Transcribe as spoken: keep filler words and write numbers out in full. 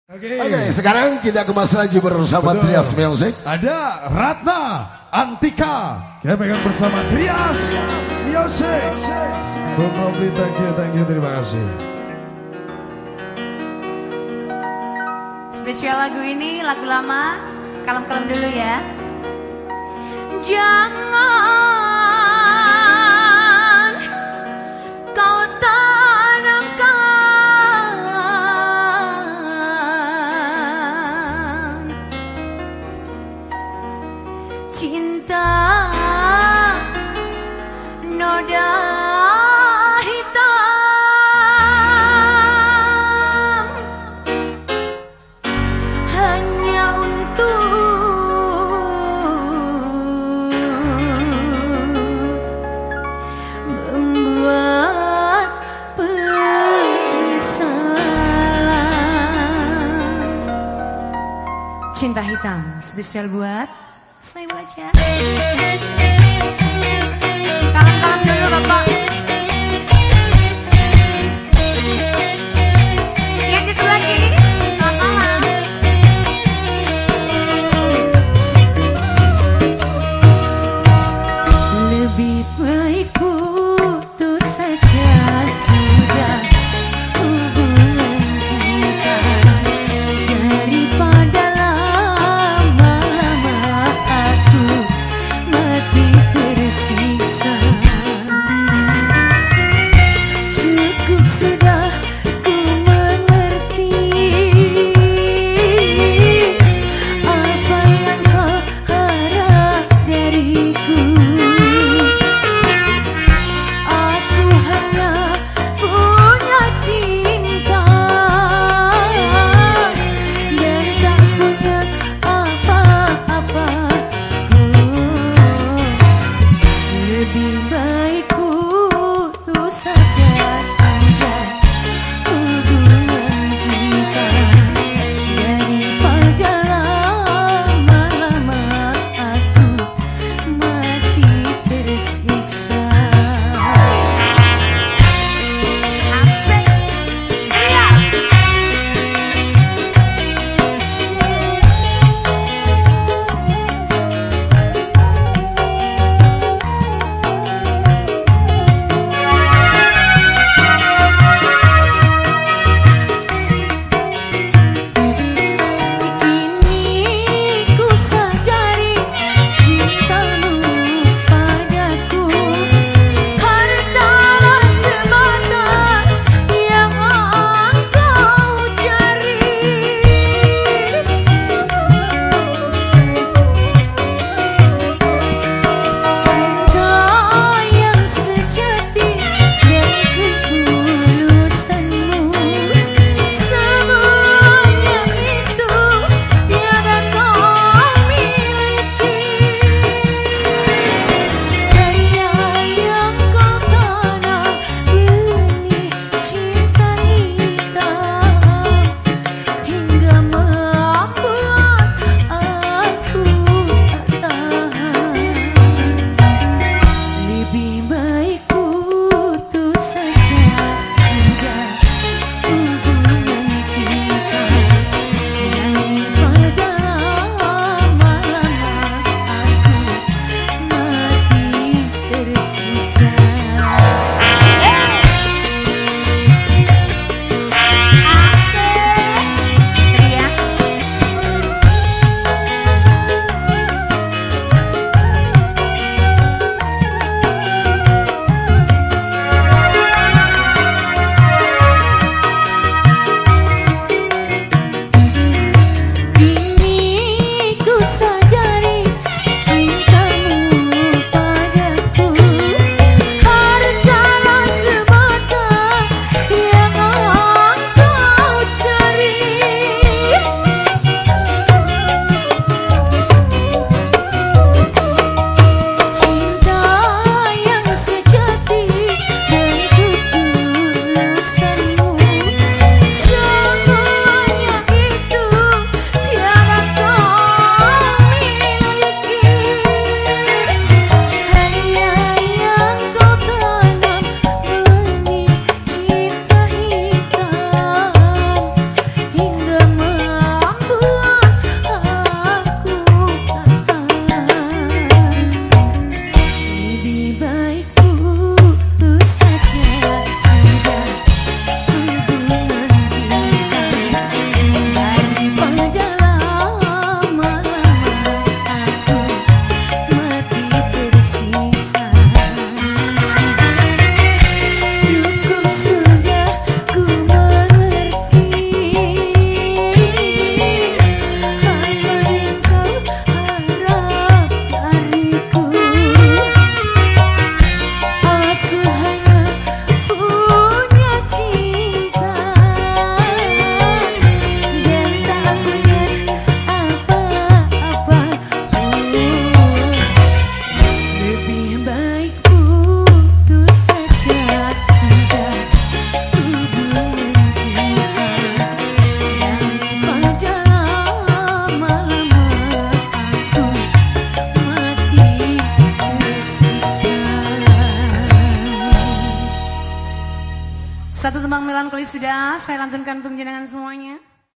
Oke, okay. okay, sekarang kita kemas lagi bersama Betul. Trias Music. Ada Ratna Antika. Kita pegang bersama Trias Music. Bung Robli, thank you, thank you, terima kasih. Spesial lagu ini, lagu lama. Kalem-kalem dulu ya. Jangan kau tanamkan cinta noda hitam hanya untuk membuat penyesalan. Cinta hitam spesial buat saya wajah. Kalem-kalem dulu Bapak. Yang di sebelah kiri, selamat malam. Lebih baik putus saja sudah hubungan kita daripada lama-lama aku mati tersiksa. Satu tembang melankoli sudah saya lantunkan untuk jenengan semuanya.